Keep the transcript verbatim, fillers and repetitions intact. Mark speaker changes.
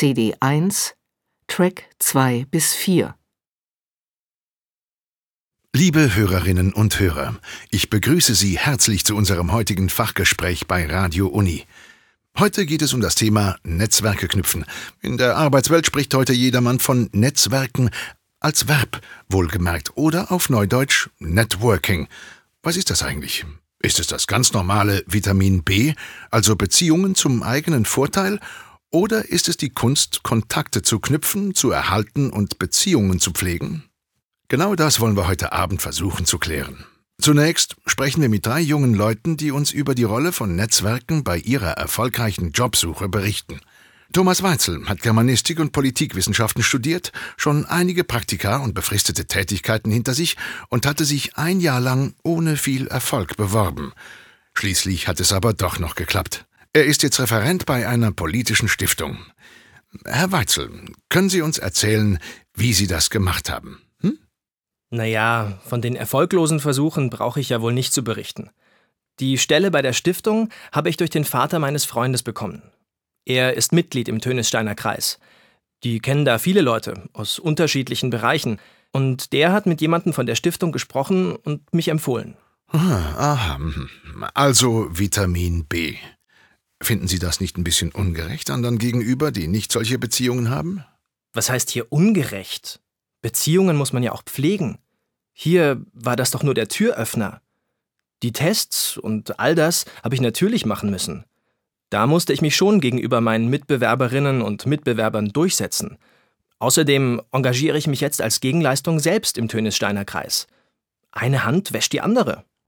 Speaker 1: C D eins, Track zwei bis vier.
Speaker 2: Liebe Hörerinnen und Hörer, ich begrüße Sie herzlich zu unserem heutigen Fachgespräch bei Radio Uni. Heute geht es um das Thema Netzwerke knüpfen. In der Arbeitswelt spricht heute jedermann von Netzwerken als Verb, wohlgemerkt, oder auf Neudeutsch Networking. Was ist das eigentlich? Ist es das ganz normale Vitamin B, also Beziehungen zum eigenen Vorteil? Oder ist es die Kunst, Kontakte zu knüpfen, zu erhalten und Beziehungen zu pflegen? Genau das wollen wir heute Abend versuchen zu klären. Zunächst sprechen wir mit drei jungen Leuten, die uns über die Rolle von Netzwerken bei ihrer erfolgreichen Jobsuche berichten. Thomas Weitzel hat Germanistik und Politikwissenschaften studiert, schon einige Praktika und befristete Tätigkeiten hinter sich und hatte sich ein Jahr lang ohne viel Erfolg beworben. Schließlich hat es aber doch noch geklappt. Er ist jetzt Referent bei einer politischen Stiftung. Herr Weitzel, können Sie uns erzählen, wie Sie das gemacht haben? Hm?
Speaker 3: Naja, von den erfolglosen Versuchen brauche ich ja wohl nicht zu berichten. Die Stelle bei der Stiftung habe ich durch den Vater meines Freundes bekommen. Er ist Mitglied im Tönissteiner Kreis. Die kennen da viele Leute aus unterschiedlichen Bereichen. Und der hat mit jemandem von der Stiftung gesprochen und mich empfohlen.
Speaker 2: Ah, aha, also Vitamin B. Finden Sie das nicht ein bisschen ungerecht anderen gegenüber, die nicht solche Beziehungen haben?
Speaker 3: Was heißt hier ungerecht? Beziehungen muss man ja auch pflegen. Hier war das doch nur der Türöffner. Die Tests und all das habe ich natürlich machen müssen. Da musste ich mich schon gegenüber meinen Mitbewerberinnen und Mitbewerbern durchsetzen. Außerdem engagiere ich mich jetzt als Gegenleistung selbst im Tönissteiner Kreis. Eine Hand wäscht die andere.